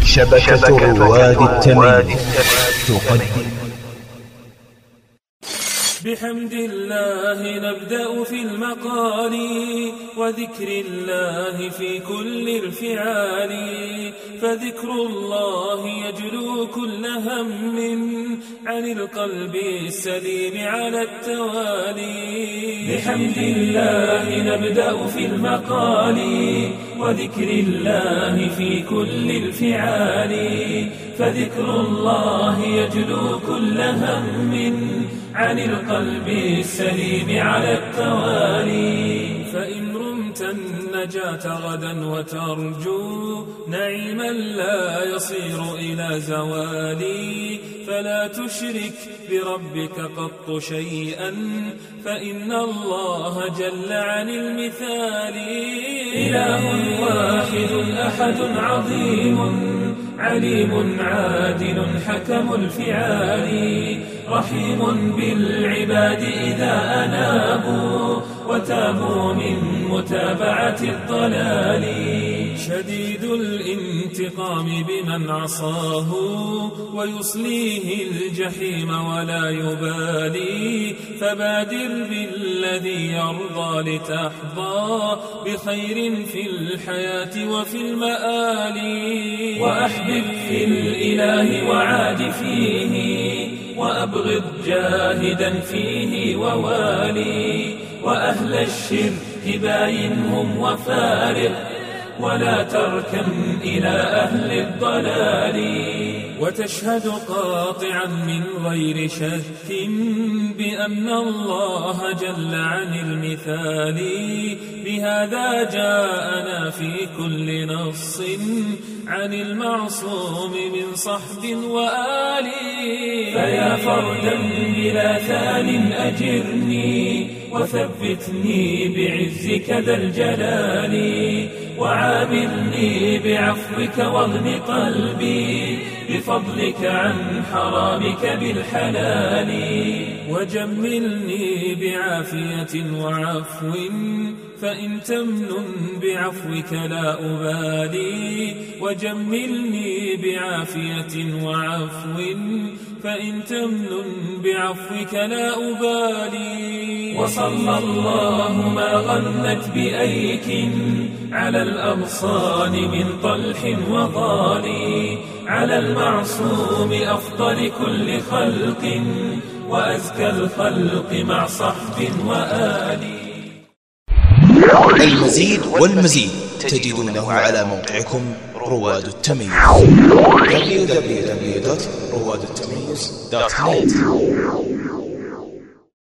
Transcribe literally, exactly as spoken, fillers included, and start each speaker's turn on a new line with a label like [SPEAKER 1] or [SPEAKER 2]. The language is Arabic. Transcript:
[SPEAKER 1] شبكة رواد التمييز تقدم.
[SPEAKER 2] بحمد الله نبدأ في المقال وذكر الله في كل الفعال، فذكر الله يجلو كل هم عن القلب السليم على التوالي. بحمد الله نبدأ في المقال وذكر الله في كل الفعال، فذكر الله يجلو كل هم عن القلب السليم على التوالي. فإن رمت النجاة غدا وترجو نعيما لا يصير إلى زوالي، فلا تشرك بربك قط شيئا فإن الله جل عن المثال. إله واحد أحد عظيم عليم عادل حكم الفعال، رحيم بالعباد إذا أنابوا وتابوا من متابعة الضلال، شديد الانتقام بمن عصاه ويصليه الجحيم ولا يبالي، فبادر بالذي يرضى لتحظى بخير في الحياة وفي المآل. وأحبب في الإله وعاد فيه وأبغض جاهدا فيه ووالي، وأهل الشرك باينهم وفارق ولا تركن إلى أهل الضلال. وتشهد قاطعا من غير شك بأن الله جل عن المثال، بهذا جاءنا في كل نص عن المعصوم من صحب وآل. فيا فردا بلا ثان أجرني وثبتني بعزك ذا الجلال، وعاملني بعفوك واغن قلبي بفضلك عن حرامك بالحلال، وجملني بعافية وعفو فإن تمنن بعفوك لا أبالي، وجملني بعافية وعفو فإن تمنن بعفوك لا أبالي. وصلى الله ما غنت بأيك على الأغصان من طلح وضالي، على المعصوم أفضل كل خلق وأزكى الخلق مع صحب وآل.
[SPEAKER 1] المزيد والمزيد تجدونه على موقعكم رواد التمييز دبليو دبليو دبليو دوت رواد التمييز دوت نت.